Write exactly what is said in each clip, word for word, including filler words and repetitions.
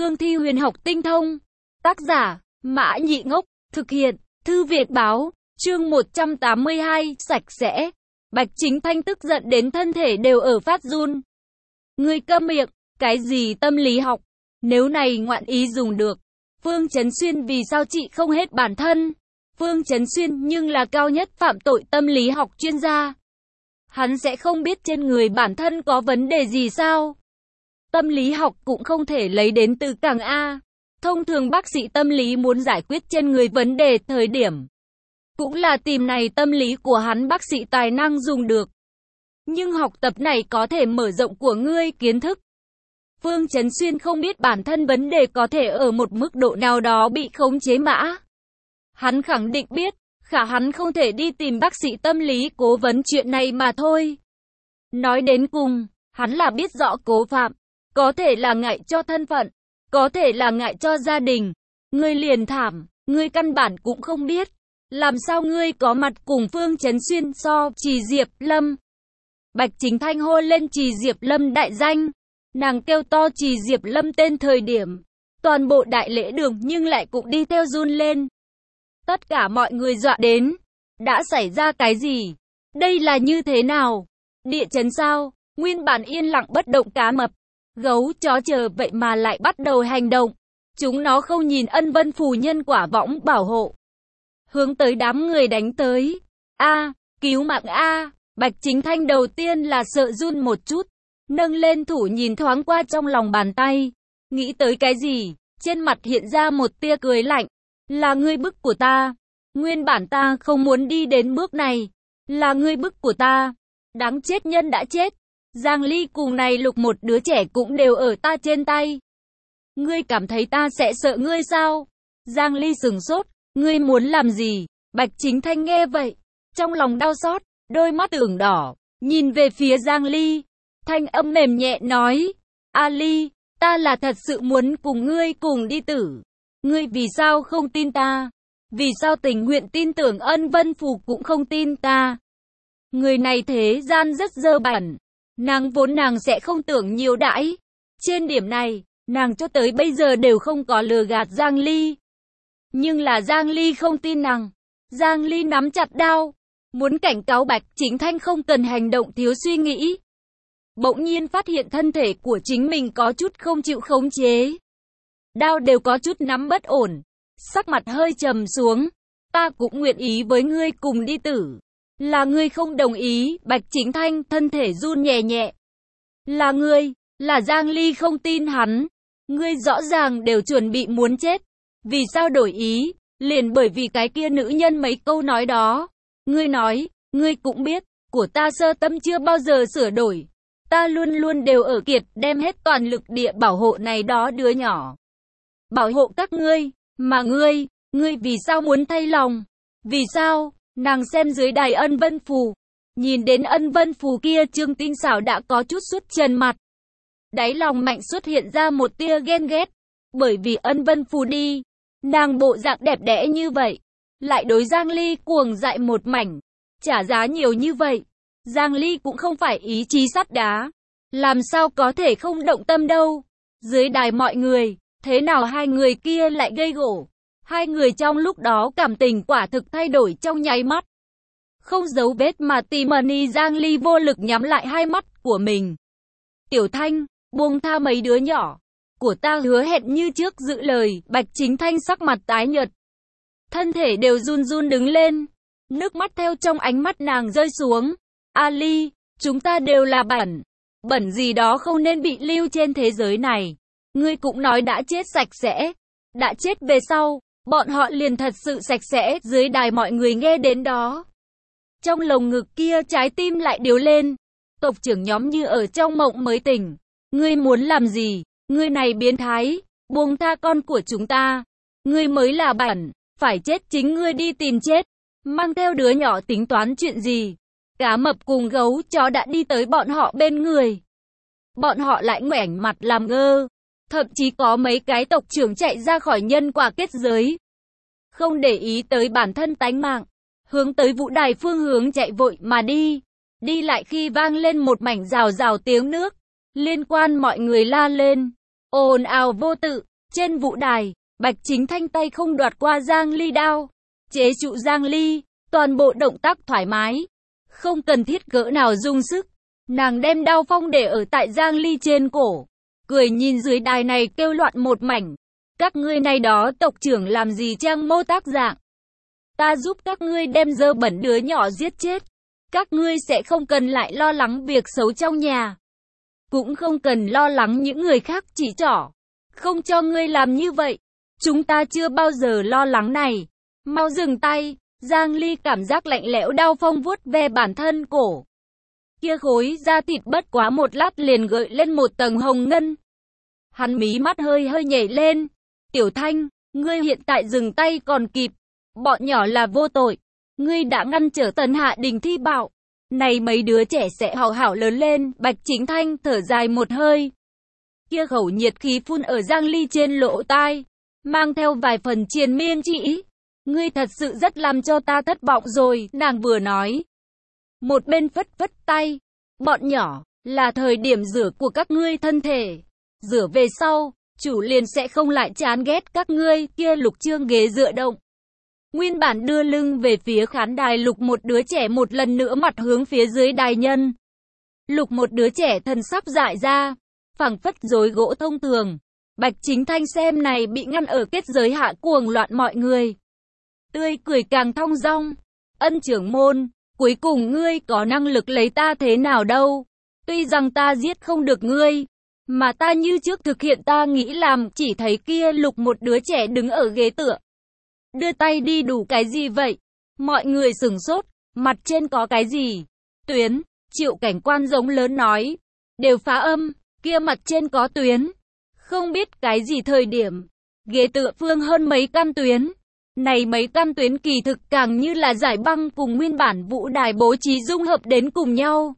Cương thi huyền học tinh thông. Tác giả, Mã Nhị Ngốc, thực hiện, Thư Việt báo, chương một trăm tám mươi hai, sạch sẽ. Bạch Chính Thanh tức giận đến thân thể đều ở phát run. Ngươi câm miệng, cái gì tâm lý học? Nếu này ngoạn ý dùng được, Phương Chấn Xuyên vì sao trị không hết bản thân? Phương Chấn Xuyên nhưng là cao nhất phạm tội tâm lý học chuyên gia. Hắn sẽ không biết trên người bản thân có vấn đề gì sao? Tâm lý học cũng không thể lấy đến từ cảng A. Thông thường bác sĩ tâm lý muốn giải quyết trên người vấn đề thời điểm, cũng là tìm này tâm lý của hắn bác sĩ tài năng dùng được. Nhưng học tập này có thể mở rộng của ngươi kiến thức. Phương Chấn Xuyên không biết bản thân vấn đề có thể ở một mức độ nào đó bị khống chế mã. Hắn khẳng định biết, khả hắn không thể đi tìm bác sĩ tâm lý cố vấn chuyện này mà thôi. Nói đến cùng, hắn là biết rõ Cố Phạm, có thể là ngại cho thân phận, có thể là ngại cho gia đình. Ngươi liền thảm, ngươi căn bản cũng không biết. Làm sao ngươi có mặt cùng Phương Chấn Xuyên so Trì Diệp Lâm? Bạch Chính Thanh hô lên Trì Diệp Lâm đại danh. Nàng kêu to Trì Diệp Lâm tên thời điểm, toàn bộ đại lễ đường nhưng lại cũng đi theo run lên. Tất cả mọi người dọa đến. Đã xảy ra cái gì? Đây là như thế nào? Địa chấn sao? Nguyên bản yên lặng bất động cá mập, gấu chó chờ vậy mà lại bắt đầu hành động. Chúng nó không nhìn Ân Vân Phù nhân quả võng bảo hộ, hướng tới đám người đánh tới. A, cứu mạng A! Bạch Chính Thanh đầu tiên là sợ run một chút, nâng lên thủ nhìn thoáng qua trong lòng bàn tay, nghĩ tới cái gì, trên mặt hiện ra một tia cười lạnh. Là ngươi bức của ta. Nguyên bản ta không muốn đi đến bước này. Là ngươi bức của ta. Đáng chết nhân đã chết. Giang Ly cùng này Lục một đứa trẻ cũng đều ở ta trên tay. Ngươi cảm thấy ta sẽ sợ ngươi sao? Giang Ly sừng sốt. Ngươi muốn làm gì? Bạch Chính Thanh nghe vậy, trong lòng đau xót, đôi mắt ửng đỏ, nhìn về phía Giang Ly. Thanh âm mềm nhẹ nói. A Ly, ta là thật sự muốn cùng ngươi cùng đi tử. Ngươi vì sao không tin ta? Vì sao tình nguyện tin tưởng Ân Vân Phù cũng không tin ta? Người này thế gian rất dơ bẩn. Nàng vốn nàng sẽ không tưởng nhiều đãi. Trên điểm này, nàng cho tới bây giờ đều không có lừa gạt Giang Ly. Nhưng là Giang Ly không tin nàng. Giang Ly nắm chặt đao, muốn cảnh cáo Bạch Chính Thanh không cần hành động thiếu suy nghĩ. Bỗng nhiên phát hiện thân thể của chính mình có chút không chịu khống chế. Đao đều có chút nắm bất ổn, sắc mặt hơi trầm xuống. Ta cũng nguyện ý với ngươi cùng đi tử. Là ngươi không đồng ý? Bạch Chính Thanh thân thể run nhẹ nhẹ. Là ngươi, là Giang Ly không tin hắn. Ngươi rõ ràng đều chuẩn bị muốn chết. Vì sao đổi ý? Liền bởi vì cái kia nữ nhân mấy câu nói đó. Ngươi nói, ngươi cũng biết, của ta sơ tâm chưa bao giờ sửa đổi. Ta luôn luôn đều ở kiệt đem hết toàn lực địa bảo hộ này đó đứa nhỏ. Bảo hộ các ngươi, mà ngươi, ngươi vì sao muốn thay lòng? Vì sao? Nàng xem dưới đài Ân Vân Phù, nhìn đến Ân Vân Phù kia trương tinh xảo đã có chút xuất trần mặt. Đáy lòng mạnh xuất hiện ra một tia ghen ghét, bởi vì Ân Vân Phù đi, nàng bộ dạng đẹp đẽ như vậy, lại đối Giang Ly cuồng dại một mảnh, trả giá nhiều như vậy. Giang Ly cũng không phải ý chí sắt đá, làm sao có thể không động tâm đâu. Dưới đài mọi người, thế nào hai người kia lại gây gổ? Hai người trong lúc đó cảm tình quả thực thay đổi trong nháy mắt. Không giấu vết mà tìm mani Giang Ly vô lực nhắm lại hai mắt của mình. Tiểu Thanh, buông tha mấy đứa nhỏ. Của ta hứa hẹn như trước giữ lời. Bạch Chính Thanh sắc mặt tái nhợt, thân thể đều run run đứng lên. Nước mắt theo trong ánh mắt nàng rơi xuống. A Ly, chúng ta đều là bẩn. Bẩn gì đó không nên bị lưu trên thế giới này. Ngươi cũng nói đã chết sạch sẽ. Đã chết về sau, bọn họ liền thật sự sạch sẽ. Dưới đài mọi người nghe đến đó, trong lồng ngực kia trái tim lại điếu lên. Tộc trưởng nhóm như ở trong mộng mới tỉnh. Ngươi muốn làm gì? Ngươi này biến thái, buông tha con của chúng ta. Ngươi mới là bẩn, phải chết chính ngươi đi tìm chết. Mang theo đứa nhỏ tính toán chuyện gì? Cá mập cùng gấu chó đã đi tới bọn họ bên người. Bọn họ lại ngoảnh mặt làm ngơ. Thậm chí có mấy cái tộc trưởng chạy ra khỏi nhân quả kết giới, không để ý tới bản thân tánh mạng, hướng tới vũ đài phương hướng chạy vội mà đi. Đi lại khi vang lên một mảnh rào rào tiếng nước, liên quan mọi người la lên, ồn ào vô tự. Trên vũ đài, Bạch Chính Thanh tay không đoạt qua Giang Ly đao, chế trụ Giang Ly, toàn bộ động tác thoải mái, không cần thiết cỡ nào dùng sức. Nàng đem đao phong để ở tại Giang Ly trên cổ, cười nhìn dưới đài này kêu loạn một mảnh. Các ngươi này đó tộc trưởng làm gì trang mô tác dạng. Ta giúp các ngươi đem dơ bẩn đứa nhỏ giết chết. Các ngươi sẽ không cần lại lo lắng việc xấu trong nhà. Cũng không cần lo lắng những người khác chỉ trỏ. Không cho ngươi làm như vậy. Chúng ta chưa bao giờ lo lắng này. Mau dừng tay. Giang Ly cảm giác lạnh lẽo đau phong vuốt ve bản thân cổ. Kia khối da thịt bất quá một lát liền gợi lên một tầng hồng ngân. Hắn mí mắt hơi hơi nhảy lên. Tiểu Thanh, ngươi hiện tại dừng tay còn kịp. Bọn nhỏ là vô tội. Ngươi đã ngăn trở Tần Hạ Đình thi bạo. Này mấy đứa trẻ sẽ hảo hảo lớn lên. Bạch Chính Thanh thở dài một hơi. Kia khẩu nhiệt khí phun ở Giang Ly trên lỗ tai, mang theo vài phần triền miên chỉ. Ngươi thật sự rất làm cho ta thất vọng rồi, nàng vừa nói. Một bên phất phất tay. Bọn nhỏ, là thời điểm rửa của các ngươi thân thể. Rửa về sau, chủ liền sẽ không lại chán ghét các ngươi. Kia Lục Trương ghế dựa động. Nguyên bản đưa lưng về phía khán đài Lục một đứa trẻ một lần nữa mặt hướng phía dưới đài nhân. Lục một đứa trẻ thân sắp dại ra, phảng phất rối gỗ thông thường. Bạch Chính Thanh xem này bị ngăn ở kết giới hạ cuồng loạn mọi người. Tươi cười càng thong dong. Ân trưởng môn, cuối cùng ngươi có năng lực lấy ta thế nào đâu. Tuy rằng ta giết không được ngươi, mà ta như trước thực hiện ta nghĩ làm. Chỉ thấy kia Lục một đứa trẻ đứng ở ghế tựa. Đưa tay đi đủ cái gì vậy? Mọi người sửng sốt, mặt trên có cái gì? Tuyến, Triệu Cảnh Quan giống lớn nói. Đều phá âm, kia mặt trên có tuyến. Không biết cái gì thời điểm. Ghế tựa phương hơn mấy căn tuyến. Này mấy căn tuyến kỳ thực càng như là giải băng cùng nguyên bản vũ đài bố trí dung hợp đến cùng nhau.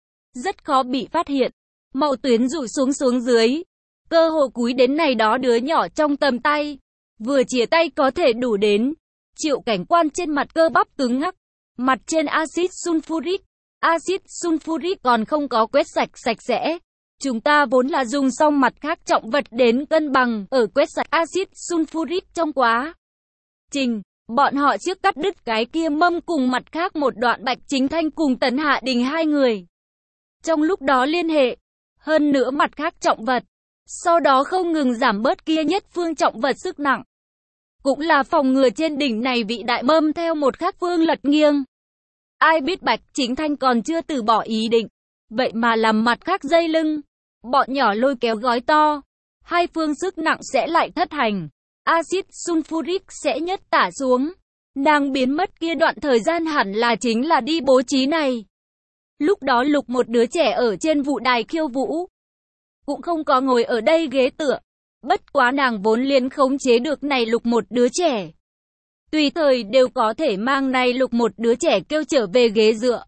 Rất khó bị phát hiện. Màu tuyến rủ xuống xuống dưới. Cơ hồ cúi đến này đó đứa nhỏ trong tầm tay. Vừa chìa tay có thể đủ đến. Triệu Cảnh Quan trên mặt cơ bắp cứng ngắc. Mặt trên axit sulfuric. Axit sulfuric còn không có quét sạch sạch sẽ. Chúng ta vốn là dùng xong mặt khác trọng vật đến cân bằng ở quét sạch axit sulfuric trong quá trình. Bọn họ trước cắt đứt cái kia mâm cùng mặt khác một đoạn. Bạch Chính Thanh cùng Tần Hạ Đình hai người. Trong lúc đó liên hệ. Hơn nữa mặt khác trọng vật. Sau đó không ngừng giảm bớt kia nhất phương trọng vật sức nặng. Cũng là phòng ngừa trên đỉnh này vị đại mâm theo một khác phương lật nghiêng. Ai biết Bạch Chính Thanh còn chưa từ bỏ ý định. Vậy mà làm mặt khác dây lưng. Bọn nhỏ lôi kéo gói to. Hai phương sức nặng sẽ lại thất hành. Axit sulfuric sẽ nhất tả xuống. Nàng biến mất kia đoạn thời gian hẳn là chính là đi bố trí này. Lúc đó Lục một đứa trẻ ở trên vũ đài khiêu vũ. Cũng không có ngồi ở đây ghế tựa. Bất quá nàng vốn liền khống chế được này Lục một đứa trẻ. Tùy thời đều có thể mang này Lục một đứa trẻ kêu trở về ghế dựa.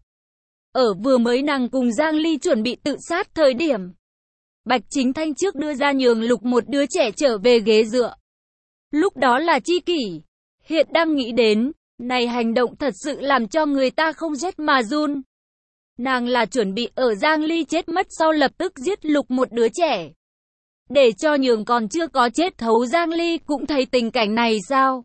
Ở vừa mới nàng cùng Giang Ly chuẩn bị tự sát thời điểm. Bạch Chính Thanh trước đưa ra nhường Lục một đứa trẻ trở về ghế dựa. Lúc đó là chi kỷ. Hiện đang nghĩ đến, này hành động thật sự làm cho người ta không rét mà run. Nàng là chuẩn bị ở Giang Ly chết mất sau lập tức giết Lục một đứa trẻ. Để cho nhường còn chưa có chết thấu Giang Ly cũng thấy tình cảnh này sao?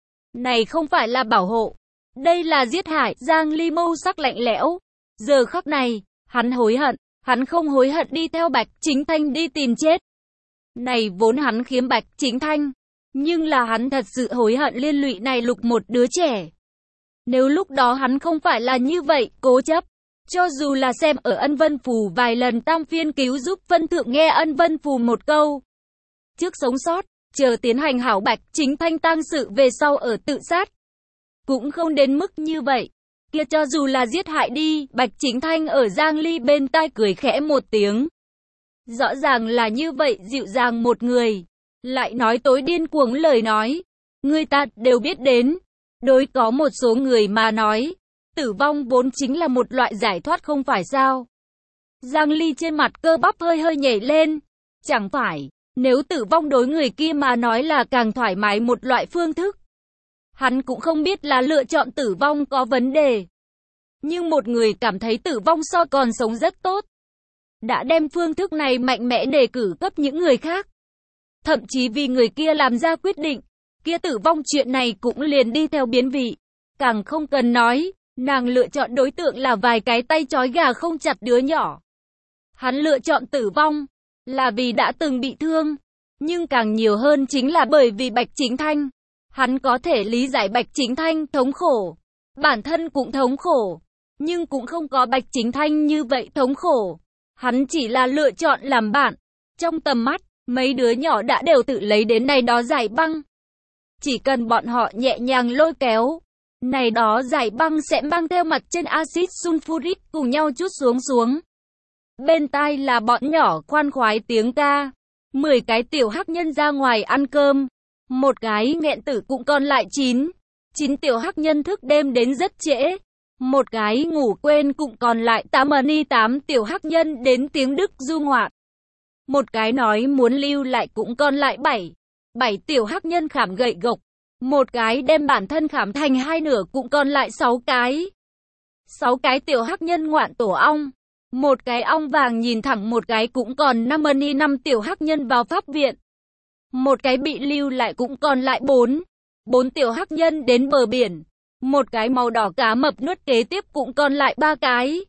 Này không phải là bảo hộ. Đây là giết hại. Giang Ly mâu sắc lạnh lẽo. Giờ khắc này, hắn hối hận. Hắn không hối hận đi theo Bạch Chính Thanh đi tìm chết. Này vốn hắn khiếm Bạch Chính Thanh. Nhưng là hắn thật sự hối hận liên lụy này Lục một đứa trẻ. Nếu lúc đó hắn không phải là như vậy, cố chấp. Cho dù là xem ở Ân Vân Phù vài lần tam phiên cứu giúp phân thượng nghe Ân Vân Phù một câu. Trước sống sót, chờ tiến hành hảo Bạch Chính Thanh tang sự về sau ở tự sát. Cũng không đến mức như vậy. Kia cho dù là giết hại đi, Bạch Chính Thanh ở Giang Ly bên tai cười khẽ một tiếng. Rõ ràng là như vậy dịu dàng một người. Lại nói tối điên cuồng lời nói. Người ta đều biết đến. Đối có một số người mà nói. Tử vong vốn chính là một loại giải thoát không phải sao. Giang Ly trên mặt cơ bắp hơi hơi nhảy lên. Chẳng phải, nếu tử vong đối người kia mà nói là càng thoải mái một loại phương thức. Hắn cũng không biết là lựa chọn tử vong có vấn đề. Nhưng một người cảm thấy tử vong so còn sống rất tốt. Đã đem phương thức này mạnh mẽ đề cử cấp những người khác. thậm chí vì người kia làm ra quyết định, kia tử vong chuyện này cũng liền đi theo biến vị. Càng không cần nói, nàng lựa chọn đối tượng là vài cái tay trói gà không chặt đứa nhỏ. Hắn lựa chọn tử vong, là vì đã từng bị thương, nhưng càng nhiều hơn chính là bởi vì Bạch Chính Thanh. Hắn có thể lý giải Bạch Chính Thanh thống khổ, bản thân cũng thống khổ, nhưng cũng không có Bạch Chính Thanh như vậy thống khổ. Hắn chỉ là lựa chọn làm bạn. Trong tầm mắt, mấy đứa nhỏ đã đều tự lấy đến này đó giải băng. Chỉ cần bọn họ nhẹ nhàng lôi kéo, này đó giải băng sẽ mang theo mặt trên axit sulfuric cùng nhau chút xuống xuống. Bên tai là bọn nhỏ khoan khoái tiếng ca. Mười cái tiểu hắc nhân ra ngoài ăn cơm. Một cái nghẹn tử cũng còn lại chín. Chín tiểu hắc nhân thức đêm đến rất trễ. Một cái ngủ quên cũng còn lại tám ân tám tiểu hắc nhân đến tiếng Đức du ngoạn. Một cái nói muốn lưu lại cũng còn lại bảy. Bảy tiểu hắc nhân khảm gậy gộc. Một cái đem bản thân khảm thành hai nửa cũng còn lại sáu cái. Sáu cái tiểu hắc nhân ngoạn tổ ong. Một cái ong vàng nhìn thẳng một cái cũng còn năm ân năm tiểu hắc nhân vào pháp viện. Một cái bị lưu lại cũng còn lại bốn. Bốn tiểu hắc nhân đến bờ biển. Một cái màu đỏ cá mập nuốt kế tiếp cũng còn lại ba cái.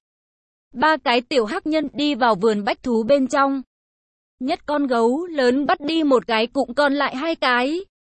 Ba cái tiểu hắc nhân đi vào vườn bách thú bên trong. Nhất con gấu lớn bắt đi một cái cũng còn lại hai cái.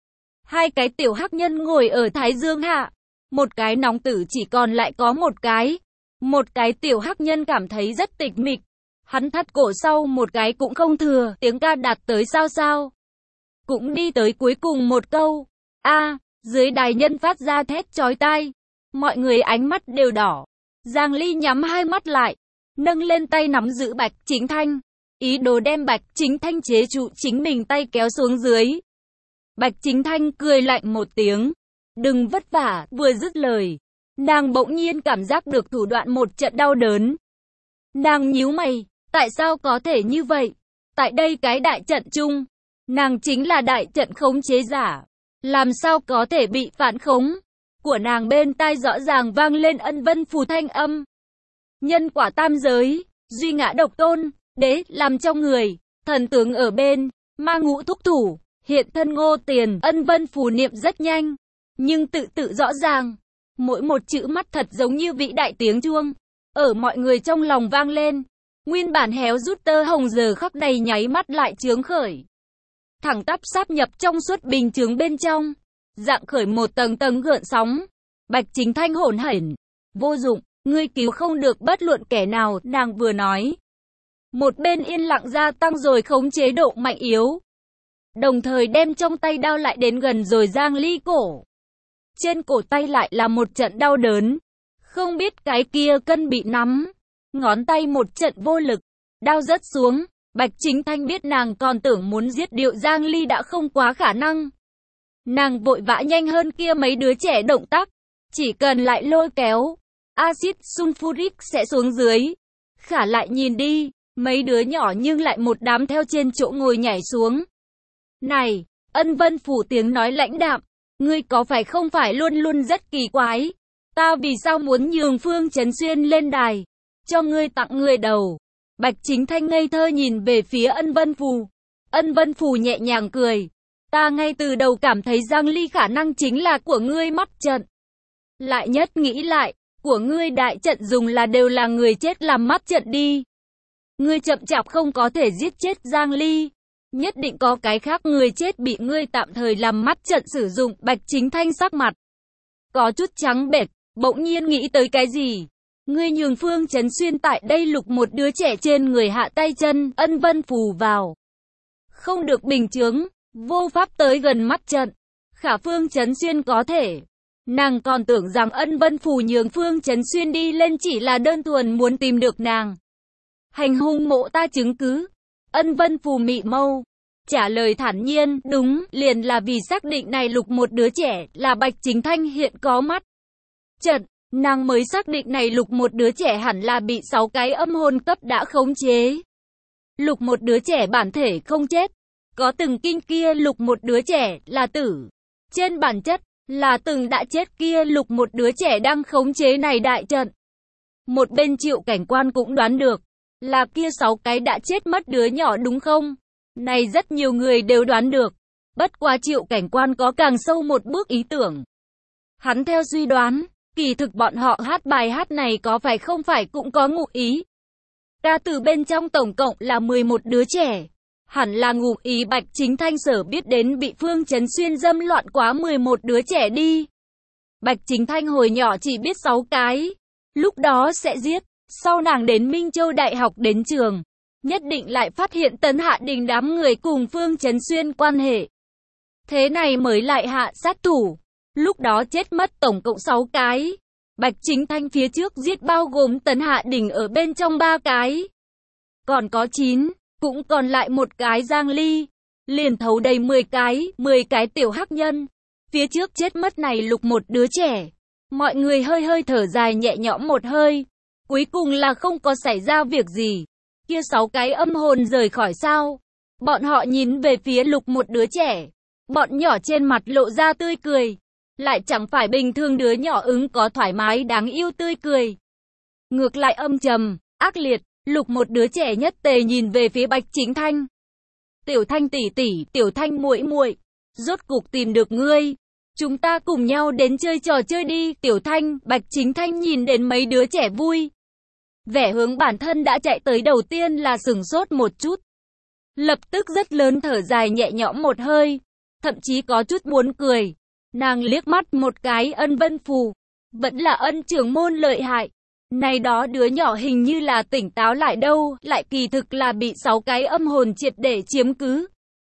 Hai cái tiểu hắc nhân ngồi ở thái dương hạ. Một cái nóng tử chỉ còn lại có một cái. Một cái tiểu hắc nhân cảm thấy rất tịch mịch. Hắn thắt cổ sau một cái cũng không thừa. Tiếng ca đạt tới sao sao. Cũng đi tới cuối cùng một câu. A, dưới đài nhân phát ra thét chói tai. Mọi người ánh mắt đều đỏ. Giang Ly nhắm hai mắt lại. Nâng lên tay nắm giữ Bạch Chính Thanh. Ý đồ đem Bạch Chính Thanh chế trụ chính mình tay kéo xuống dưới. Bạch Chính Thanh cười lạnh một tiếng. Đừng vất vả, vừa dứt lời. Nàng bỗng nhiên cảm giác được thủ đoạn một trận đau đớn. Nàng nhíu mày, tại sao có thể như vậy? Tại đây cái đại trận chung, nàng chính là đại trận khống chế giả. Làm sao có thể bị phản khống? Của nàng bên tai rõ ràng vang lên ân vân phù thanh âm. Nhân quả tam giới, duy ngã độc tôn, đế làm trong người, thần tướng ở bên, ma ngũ thúc thủ, hiện thân ngô tiền, ân vân phù niệm rất nhanh. Nhưng tự tự rõ ràng, mỗi một chữ mắt thật giống như vĩ đại tiếng chuông, ở mọi người trong lòng vang lên. Nguyên bản héo rút tơ hồng giờ khắc này nháy mắt lại chướng khởi. Thẳng tắp sáp nhập trong suốt bình chướng bên trong, dạng khởi một tầng tầng gợn sóng. Bạch Chính Thanh hỗn hển, vô dụng, ngươi cứu không được bất luận kẻ nào, nàng vừa nói. Một bên yên lặng gia tăng rồi khống chế độ mạnh yếu. Đồng thời đem trong tay đao lại đến gần rồi Giang Ly cổ. Trên cổ tay lại là một trận đau đớn. Không biết cái kia cân bị nắm. Ngón tay một trận vô lực. Đao rớt xuống. Bạch Chính Thanh biết nàng còn tưởng muốn giết điệu Giang Ly đã không quá khả năng. Nàng vội vã nhanh hơn kia mấy đứa trẻ động tác. Chỉ cần lại lôi kéo. Axit sulfuric sẽ xuống dưới. Khả lại nhìn đi. Mấy đứa nhỏ nhưng lại một đám theo trên chỗ ngồi nhảy xuống. Này, ân vân phủ tiếng nói lãnh đạm. Ngươi có phải không phải luôn luôn rất kỳ quái? Ta vì sao muốn nhường Phương Chấn Xuyên lên đài? Cho ngươi tặng người đầu. Bạch Chính Thanh ngây thơ nhìn về phía ân vân phù. Ân vân phù nhẹ nhàng cười. Ta ngay từ đầu cảm thấy Giang Ly khả năng chính là của ngươi mắt trận. Lại nhất nghĩ lại, của ngươi đại trận dùng là đều là người chết làm mắt trận đi. Ngươi chậm chạp không có thể giết chết Giang Ly. Nhất định có cái khác người chết bị ngươi tạm thời làm mắt trận sử dụng. Bạch Chính Thanh sắc mặt có chút trắng bệch, bỗng nhiên nghĩ tới cái gì. Ngươi nhường Phương Chấn Xuyên tại đây lục một đứa trẻ trên người hạ tay chân, ân vân phù vào. Không được bình chướng, vô pháp tới gần mắt trận. Khả Phương Chấn Xuyên có thể. Nàng còn tưởng rằng ân vân phù nhường Phương Chấn Xuyên đi lên chỉ là đơn thuần muốn tìm được nàng. Hành hung mộ ta chứng cứ. Ân vân phù mị mâu. Trả lời thản nhiên, đúng, liền là vì xác định này lục một đứa trẻ là Bạch Chính Thanh hiện có mắt trận. Nàng mới xác định này lục một đứa trẻ hẳn là bị sáu cái âm hồn cấp đã khống chế. Lục một đứa trẻ bản thể không chết. Có từng kinh kia lục một đứa trẻ là tử. Trên bản chất, là từng đã chết kia lục một đứa trẻ đang khống chế này đại trận. Một bên Triệu cảnh quan cũng đoán được. Là kia sáu cái đã chết mất đứa nhỏ đúng không? Này rất nhiều người đều đoán được. Bất quá Triệu Cảnh Quan có càng sâu một bước ý tưởng. Hắn theo suy đoán, kỳ thực bọn họ hát bài hát này có phải không phải cũng có ngụ ý. Ca từ bên trong tổng cộng là mười một đứa trẻ. Hẳn là ngụ ý Bạch Chính Thanh sở biết đến bị Phương Chấn Xuyên dâm loạn quá mười một đứa trẻ đi. Bạch Chính Thanh hồi nhỏ chỉ biết sáu cái. Lúc đó sẽ giết. Sau nàng đến Minh Châu Đại học đến trường. Nhất định lại phát hiện Tấn Hạ Đình đám người cùng Phương Chấn Xuyên quan hệ. Thế này mới lại hạ sát thủ. Lúc đó chết mất tổng cộng sáu cái. Bạch Chính Thanh phía trước giết bao gồm Tấn Hạ Đình ở bên trong ba cái. Còn có chín, cũng còn lại một cái Giang Ly. Liền thấu đầy mười cái, mười cái tiểu hắc nhân. Phía trước chết mất này lục một đứa trẻ. Mọi người hơi hơi thở dài nhẹ nhõm một hơi. Cuối cùng là không có xảy ra việc gì. Kia sáu cái âm hồn rời khỏi sao. Bọn họ nhìn về phía lục một đứa trẻ. Bọn nhỏ trên mặt lộ ra tươi cười. Lại chẳng phải bình thường đứa nhỏ ứng có thoải mái đáng yêu tươi cười. Ngược lại âm trầm, ác liệt, lục một đứa trẻ nhất tề nhìn về phía Bạch Chính Thanh. Tiểu Thanh tỷ tỷ, Tiểu Thanh muội muội, rốt cục tìm được ngươi. Chúng ta cùng nhau đến chơi trò chơi đi, Tiểu Thanh. Bạch Chính Thanh nhìn đến mấy đứa trẻ vui. Vẻ hướng bản thân đã chạy tới đầu tiên là sửng sốt một chút. Lập tức rất lớn thở dài nhẹ nhõm một hơi. Thậm chí có chút muốn cười. Nàng liếc mắt một cái Ân Vân Phù. Vẫn là Ân trưởng môn lợi hại. Này đó đứa nhỏ hình như là tỉnh táo lại đâu, lại kỳ thực là bị sáu cái âm hồn triệt để chiếm cứ.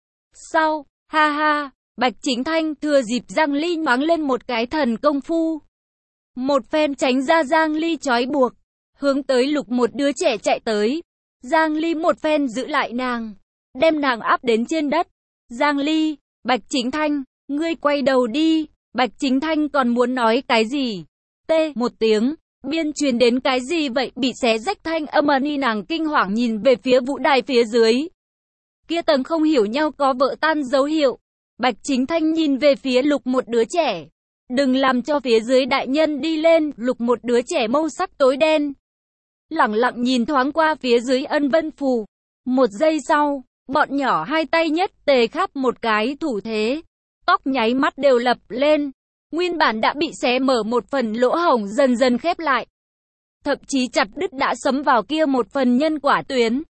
Sau, ha ha, Bạch Chính Thanh thừa dịp Giang Ly mắng lên một cái thần công phu. Một phen tránh ra Giang Ly trói buộc, hướng tới lục một đứa trẻ chạy tới. Giang Ly một phen giữ lại nàng, đem nàng áp đến trên đất. Giang Ly, Bạch Chính Thanh, ngươi quay đầu đi. Bạch Chính Thanh còn muốn nói cái gì? Tê, một tiếng, biên truyền đến cái gì vậy? Bị xé rách thanh âm ân, nàng kinh hoàng nhìn về phía vũ đài phía dưới. Kia tầng không hiểu nhau có vỡ tan dấu hiệu. Bạch Chính Thanh nhìn về phía lục một đứa trẻ. Đừng làm cho phía dưới đại nhân đi lên. Lục một đứa trẻ màu sắc tối đen. Lẳng lặng nhìn thoáng qua phía dưới Ân Vân Phù. Một giây sau, bọn nhỏ hai tay nhất tề khắp một cái thủ thế. Tóc nháy mắt đều lập lên. Nguyên bản đã bị xé mở một phần lỗ hổng dần dần khép lại. Thậm chí chặt đứt đã sấm vào kia một phần nhân quả tuyến.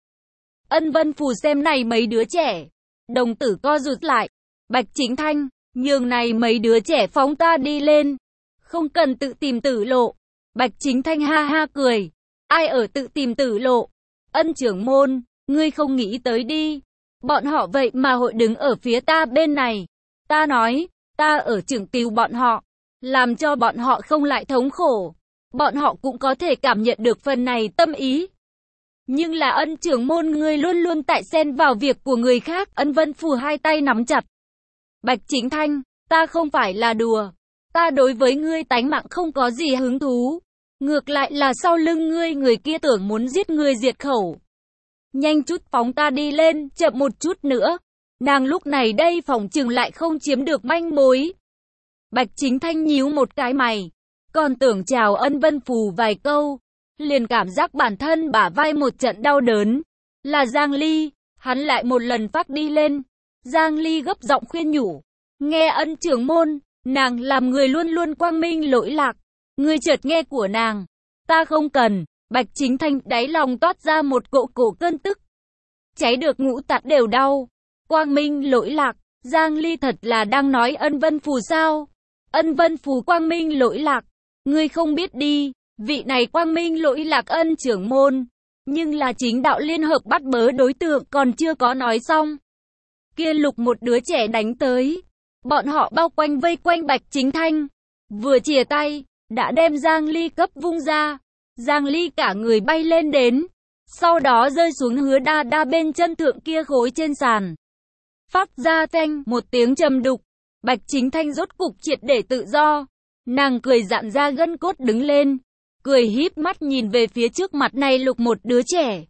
Ân Vân Phù xem này mấy đứa trẻ. Đồng tử co rụt lại. Bạch Chính Thanh, nhường này mấy đứa trẻ phóng ta đi lên. Không cần tự tìm tử lộ. Bạch Chính Thanh ha ha cười. Ai ở tự tìm tử lộ? Ân trưởng môn, ngươi không nghĩ tới đi. Bọn họ vậy mà hội đứng ở phía ta bên này. Ta nói, ta ở trưởng tiều bọn họ. Làm cho bọn họ không lại thống khổ. Bọn họ cũng có thể cảm nhận được phần này tâm ý. Nhưng là Ân trưởng môn, ngươi luôn luôn tại xen vào việc của người khác. Ân Vân Phù hai tay nắm chặt. Bạch Chính Thanh, ta không phải là đùa. Ta đối với ngươi tánh mạng không có gì hứng thú. Ngược lại là sau lưng ngươi người kia tưởng muốn giết ngươi diệt khẩu. Nhanh chút phóng ta đi lên, chậm một chút nữa. Nàng lúc này đây phòng chừng lại không chiếm được manh mối. Bạch Chính Thanh nhíu một cái mày. Còn tưởng chào Ân Vân Phù vài câu. Liền cảm giác bản thân bả vai một trận đau đớn. Là Giang Ly, hắn lại một lần phát đi lên. Giang Ly gấp giọng khuyên nhủ. Nghe Ân trưởng môn, nàng làm người luôn luôn quang minh lỗi lạc. Ngươi chợt nghe của nàng. Ta không cần. Bạch Chính Thanh đáy lòng toát ra một cỗ cổ cơn tức. Cháy được ngũ tạng đều đau. Quang minh lỗi lạc. Giang Ly thật là đang nói Ân Vân Phù sao? Ân Vân Phù quang minh lỗi lạc. Ngươi không biết đi. Vị này quang minh lỗi lạc Ân trưởng môn. Nhưng là chính đạo liên hợp bắt bớ đối tượng còn chưa có nói xong. Kia lục một đứa trẻ đánh tới. Bọn họ bao quanh vây quanh Bạch Chính Thanh. Vừa chìa tay, đã đem Giang Ly cấp vung ra. Giang Ly cả người bay lên đến. Sau đó rơi xuống Hứa Đa Đa bên chân thượng kia khối trên sàn. Phát ra thanh một tiếng trầm đục. Bạch Chính Thanh rốt cục triệt để tự do. Nàng cười dạn ra gân cốt đứng lên. Cười híp mắt nhìn về phía trước mặt này lục một đứa trẻ.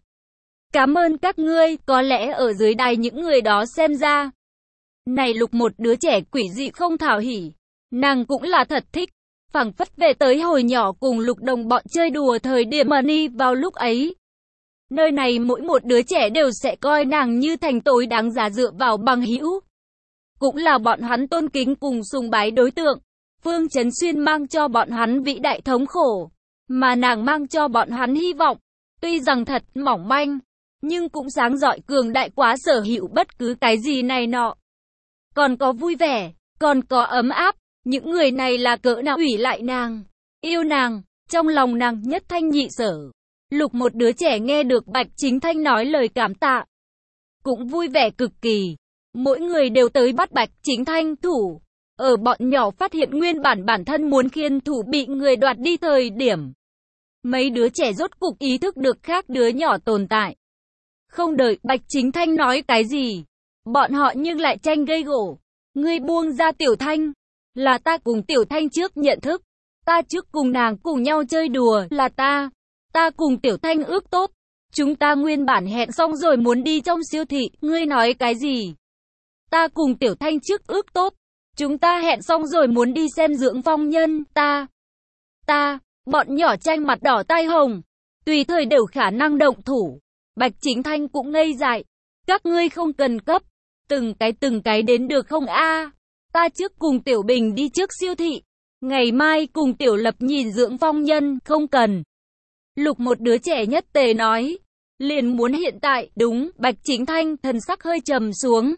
Cảm ơn các ngươi, có lẽ ở dưới đài những người đó xem ra. Này lục một đứa trẻ quỷ dị không thảo hỉ. Nàng cũng là thật thích. Phảng phất về tới hồi nhỏ cùng lục đồng bọn chơi đùa thời điểm Money vào lúc ấy. Nơi này mỗi một đứa trẻ đều sẽ coi nàng như thành tối đáng giá dựa vào bằng hữu. Cũng là bọn hắn tôn kính cùng sùng bái đối tượng. Phương Chấn Xuyên mang cho bọn hắn vĩ đại thống khổ, mà nàng mang cho bọn hắn hy vọng. Tuy rằng thật mỏng manh, nhưng cũng sáng rọi cường đại quá sở hữu bất cứ cái gì này nọ. Còn có vui vẻ, còn có ấm áp, những người này là cỡ nào ủy lại nàng, yêu nàng, trong lòng nàng nhất thanh nhị sở. Lục một đứa trẻ nghe được Bạch Chính Thanh nói lời cảm tạ, cũng vui vẻ cực kỳ. Mỗi người đều tới bắt Bạch Chính Thanh thủ. Ở bọn nhỏ phát hiện nguyên bản bản thân muốn khiên thủ bị người đoạt đi thời điểm, mấy đứa trẻ rốt cục ý thức được khác đứa nhỏ tồn tại. Không đợi Bạch Chính Thanh nói cái gì, bọn họ nhưng lại tranh gây gổ. Ngươi buông ra Tiểu Thanh, là ta cùng Tiểu Thanh trước nhận thức. Ta trước cùng nàng cùng nhau chơi đùa, là ta. Ta cùng Tiểu Thanh ước tốt. Chúng ta nguyên bản hẹn xong rồi muốn đi trong siêu thị, ngươi nói cái gì? Ta cùng Tiểu Thanh trước ước tốt. Chúng ta hẹn xong rồi muốn đi xem dưỡng phong nhân, ta. Ta, bọn nhỏ tranh mặt đỏ tai hồng. Tùy thời đều khả năng động thủ. Bạch Chính Thanh cũng ngây dại. Các ngươi không cần cấp. Từng cái từng cái đến được không a? Ta trước cùng Tiểu Bình đi trước siêu thị. Ngày mai cùng Tiểu Lập nhìn dưỡng phong nhân, không cần. Lục một đứa trẻ nhất tề nói. Liền muốn hiện tại, đúng, Bạch Chính Thanh thần sắc hơi trầm xuống.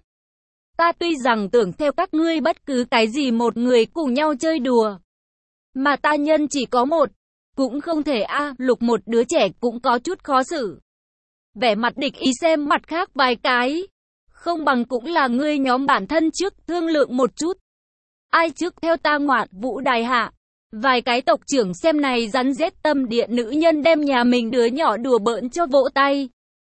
Ta tuy rằng tưởng theo các ngươi bất cứ cái gì một người cùng nhau chơi đùa. Mà ta nhân chỉ có một. Cũng không thể a. À, lục một đứa trẻ cũng có chút khó xử. Vẻ mặt địch ý xem mặt khác vài cái. Không bằng cũng là ngươi nhóm bản thân trước thương lượng một chút. Ai trước theo ta ngoạn Vũ Đài Hạ. Vài cái tộc trưởng xem này rắn rết tâm địa nữ nhân đem nhà mình đứa nhỏ đùa bỡn cho vỗ tay.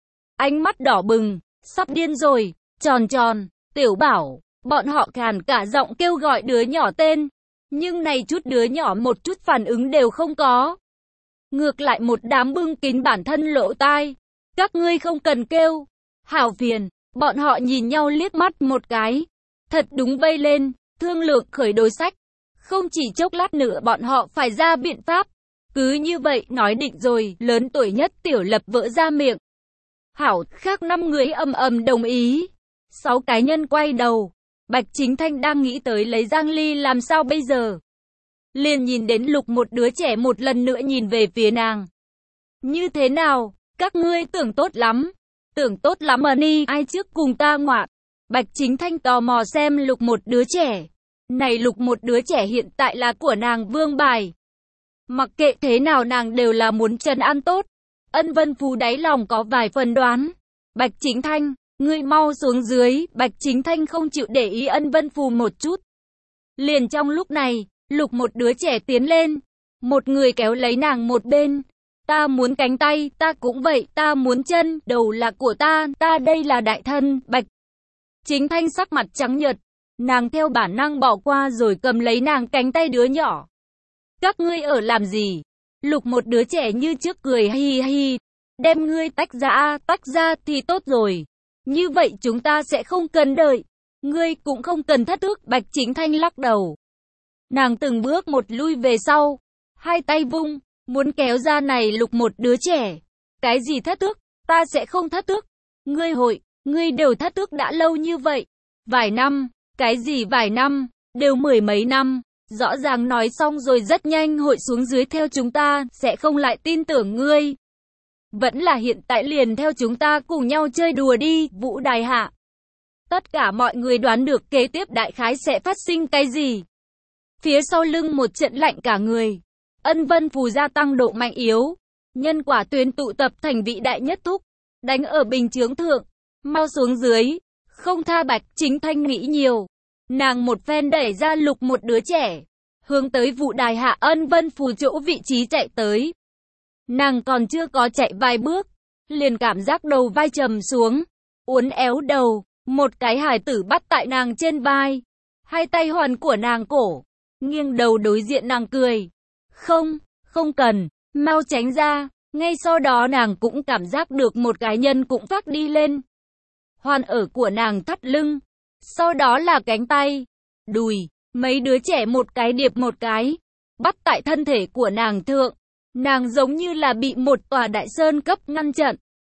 Ánh mắt đỏ bừng, sắp điên rồi, tròn tròn, Tiểu Bảo, bọn họ khàn cả giọng kêu gọi đứa nhỏ tên. Nhưng này chút đứa nhỏ một chút phản ứng đều không có. Ngược lại một đám bưng kín bản thân lỗ tai. Các ngươi không cần kêu. Hảo phiền, bọn họ nhìn nhau liếc mắt một cái. Thật đúng vây lên, thương lượng khởi đối sách. Không chỉ chốc lát nữa bọn họ phải ra biện pháp. Cứ như vậy nói định rồi, lớn tuổi nhất Tiểu Lập vỡ ra miệng. Hảo, khác năm người ầm ầm đồng ý. Sáu cá nhân quay đầu. Bạch Chính Thanh đang nghĩ tới lấy Giang Ly làm sao bây giờ. Liền nhìn đến Lục một đứa trẻ một lần nữa nhìn về phía nàng. Như thế nào, các ngươi tưởng tốt lắm. Tưởng tốt lắm mà ni, ai trước cùng ta ngoạn. Bạch Chính Thanh tò mò xem Lục một đứa trẻ. Này Lục một đứa trẻ hiện tại là của nàng vương bài. Mặc kệ thế nào nàng đều là muốn trấn an tốt. Ân Vân Phú đáy lòng có vài phần đoán. Bạch Chính Thanh, ngươi mau xuống dưới. Bạch Chính Thanh không chịu để ý Ân Vân Phù một chút. Liền trong lúc này, Lục một đứa trẻ tiến lên. Một người kéo lấy nàng một bên. Ta muốn cánh tay, ta cũng vậy, ta muốn chân, đầu là của ta, ta đây là đại thân. Bạch Chính Thanh sắc mặt trắng nhợt. Nàng theo bản năng bỏ qua rồi cầm lấy nàng cánh tay đứa nhỏ. Các ngươi ở làm gì? Lục một đứa trẻ như trước cười hi hi. Đem ngươi tách ra, tách ra thì tốt rồi. Như vậy chúng ta sẽ không cần đợi. Ngươi cũng không cần thất ước. Bạch Chính Thanh lắc đầu. Nàng từng bước một lui về sau. Hai tay vung, muốn kéo ra này Lục một đứa trẻ. Cái gì thất ước? Ta sẽ không thất ước. Ngươi hội, ngươi đều thất ước đã lâu như vậy. Vài năm. Cái gì vài năm, đều mười mấy năm, rõ ràng nói xong rồi rất nhanh hội xuống dưới theo chúng ta, sẽ không lại tin tưởng ngươi. Vẫn là hiện tại liền theo chúng ta cùng nhau chơi đùa đi, Vũ Đài Hạ. Tất cả mọi người đoán được kế tiếp đại khái sẽ phát sinh cái gì. Phía sau lưng một trận lạnh cả người, Ân Vân Phù gia tăng độ mạnh yếu, nhân quả tuyến tụ tập thành vị đại nhất thúc, đánh ở bình chướng thượng, mau xuống dưới. Không tha. Bạch Chính Thanh nghĩ nhiều. Nàng một phen đẩy ra Lục một đứa trẻ. Hướng tới Vũ Đài Hạ Ân Vân Phù chỗ vị trí chạy tới. Nàng còn chưa có chạy vài bước. Liền cảm giác đầu vai trầm xuống. Uốn éo đầu. Một cái hài tử bắt tại nàng trên vai. Hai tay hoàn của nàng cổ. Nghiêng đầu đối diện nàng cười. Không, không cần. Mau tránh ra. Ngay sau đó nàng cũng cảm giác được một cái nhân cũng phát đi lên. Hoàn ở của nàng thắt lưng. Sau đó là cánh tay, đùi, mấy đứa trẻ một cái điệp một cái. Bắt tại thân thể của nàng thượng. Nàng giống như là bị một tòa đại sơn cấp ngăn chặn.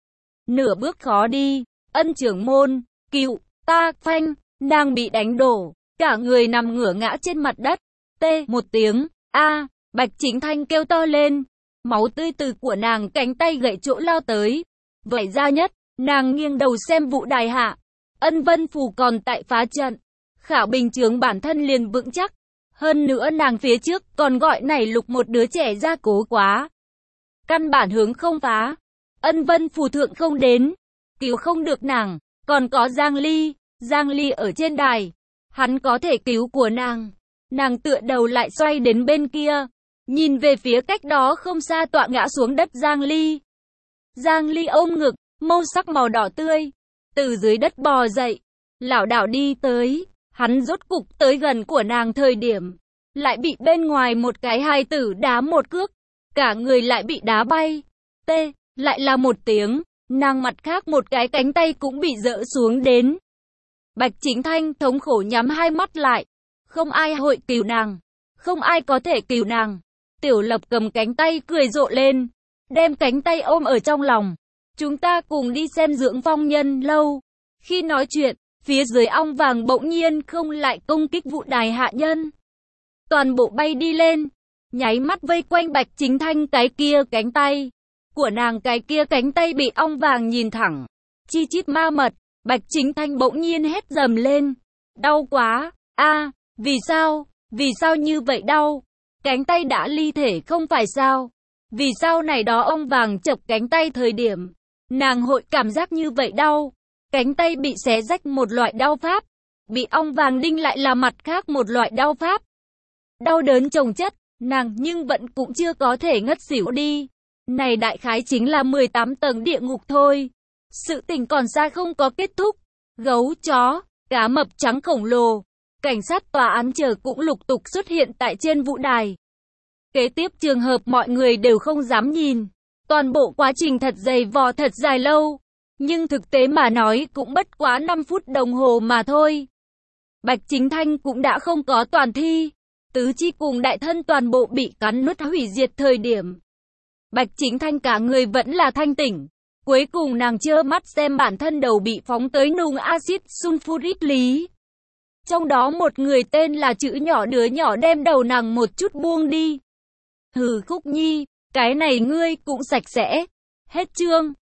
nửa bước khó đi. Ân trưởng môn, cứu ta, phanh, nàng bị đánh đổ, cả người nằm ngửa ngã trên mặt đất. T một tiếng, a, Bạch Chính Thanh kêu to lên, máu tươi từ của nàng cánh tay gãy chỗ lao tới. Vậy ra nhất, nàng nghiêng đầu xem Vũ Đài hạ. Ân Vân Phù còn tại phá trận. Khảo Bình Chướng bản thân liền vững chắc. Hơn nữa nàng phía trước còn gọi nảy lục một đứa trẻ ra cố quá. Căn bản hướng không phá. Ân Vân Phù thượng không đến. Cứu không được nàng. Còn có Giang Ly. Giang Ly ở trên đài. Hắn có thể cứu của nàng. Nàng tựa đầu lại xoay đến bên kia. Nhìn về phía cách đó không xa tọa ngã xuống đất Giang Ly. Giang Ly ôm ngực, màu sắc màu đỏ tươi. Từ dưới đất bò dậy. Lảo đảo đi tới. Hắn rốt cục tới gần của nàng thời điểm. Lại bị bên ngoài một cái hài tử đá một cước. Cả người lại bị đá bay. T. Lại là một tiếng. Nàng mặt khác một cái cánh tay cũng bị dỡ xuống đến. Bạch Chính Thanh thống khổ nhắm hai mắt lại. Không ai hội cứu nàng. Không ai có thể cứu nàng. Tiểu Lập cầm cánh tay cười rộ lên. Đem cánh tay ôm ở trong lòng. Chúng ta cùng đi xem Dưỡng Phong Nhân lâu. Khi nói chuyện, phía dưới ong vàng bỗng nhiên không lại công kích Vũ Đài hạ nhân. Toàn bộ bay đi lên. Nháy mắt vây quanh Bạch Chính Thanh cái kia cánh tay. Của nàng cái kia cánh tay bị ong vàng nhìn thẳng. Chi chít ma mật. Bạch Chính Thanh bỗng nhiên hét dầm lên. Đau quá. A, vì sao? Vì sao như vậy đau? Cánh tay đã ly thể không phải sao? Vì sao này đó ong vàng chập cánh tay thời điểm nàng hội cảm giác như vậy đau? Cánh tay bị xé rách một loại đau pháp, bị ong vàng đinh lại là mặt khác một loại đau pháp. Đau đớn chồng chất, nàng nhưng vẫn cũng chưa có thể ngất xỉu đi. Này đại khái chính là mười tám tầng địa ngục thôi. Sự tình còn xa không có kết thúc. Gấu, chó, cá mập trắng khổng lồ, cảnh sát tòa án chờ cũng lục tục xuất hiện tại trên vũ đài. Kế tiếp trường hợp mọi người đều không dám nhìn. Toàn bộ quá trình thật dày vò thật dài lâu. Nhưng thực tế mà nói cũng bất quá năm phút đồng hồ mà thôi. Bạch Chính Thanh cũng đã không có toàn thi. Tứ chi cùng đại thân toàn bộ bị cắn nuốt hủy diệt thời điểm. Bạch Chính Thanh cả người vẫn là thanh tỉnh. Cuối cùng nàng trơ mắt xem bản thân đầu bị phóng tới nung axit sulfuric lý. Trong đó một người tên là chữ nhỏ đứa nhỏ đem đầu nàng một chút buông đi. Hừ Khúc Nhi, cái này ngươi cũng sạch sẽ. Hết chương.